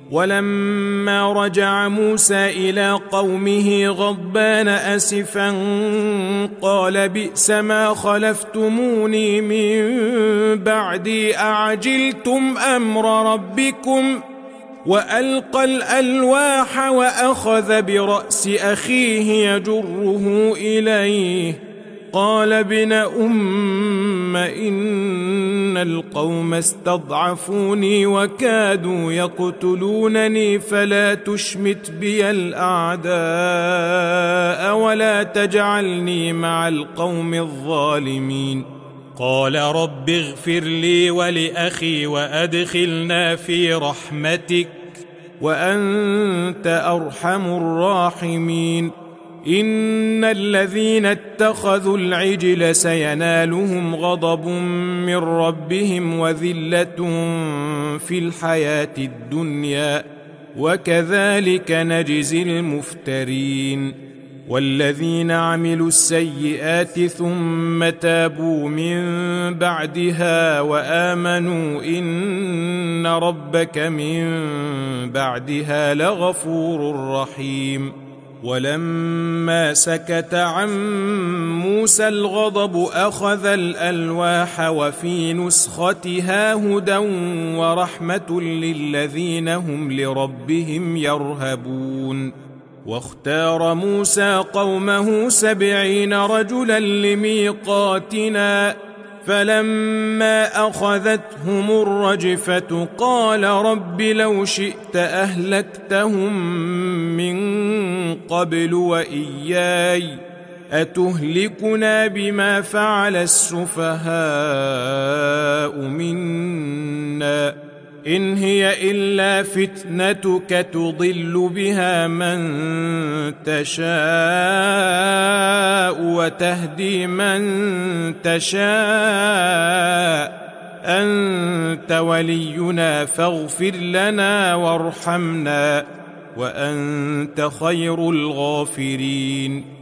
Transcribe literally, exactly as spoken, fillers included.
ولما رجع موسى إلى قومه غضبان أسفا قال بئس ما خلفتموني من بعدي أعجلتم أمر ربكم وألقى الألواح وأخذ برأس أخيه يجره إليه قال ابن أم إن القوم استضعفوني وكادوا يقتلونني فلا تشمت بي الأعداء ولا تجعلني مع القوم الظالمين قال رب اغفر لي ولأخي وأدخلنا في رحمتك وأنت أرحم الراحمين إن الذين اتخذوا العجل سينالهم غضب من ربهم وذلة في الحياة الدنيا وكذلك نجزي المفترين والذين عملوا السيئات ثم تابوا من بعدها وآمنوا إن ربك من بعدها لغفور رحيم ولما سكت عن موسى الغضب أخذ الألواح وفي نسختها هدى ورحمة للذين هم لربهم يرهبون واختار موسى قومه سبعين رجلا لميقاتنا فلما أخذتهم الرجفة قال رب لو شئت أهلكتهم من قبل وإياي أتهلكنا بما فعل السفهاء منا إن هي إلا فتنتك تضل بها من تشاء وتهدي من تشاء أنت ولينا فاغفر لنا وارحمنا وأنت خير الغافرين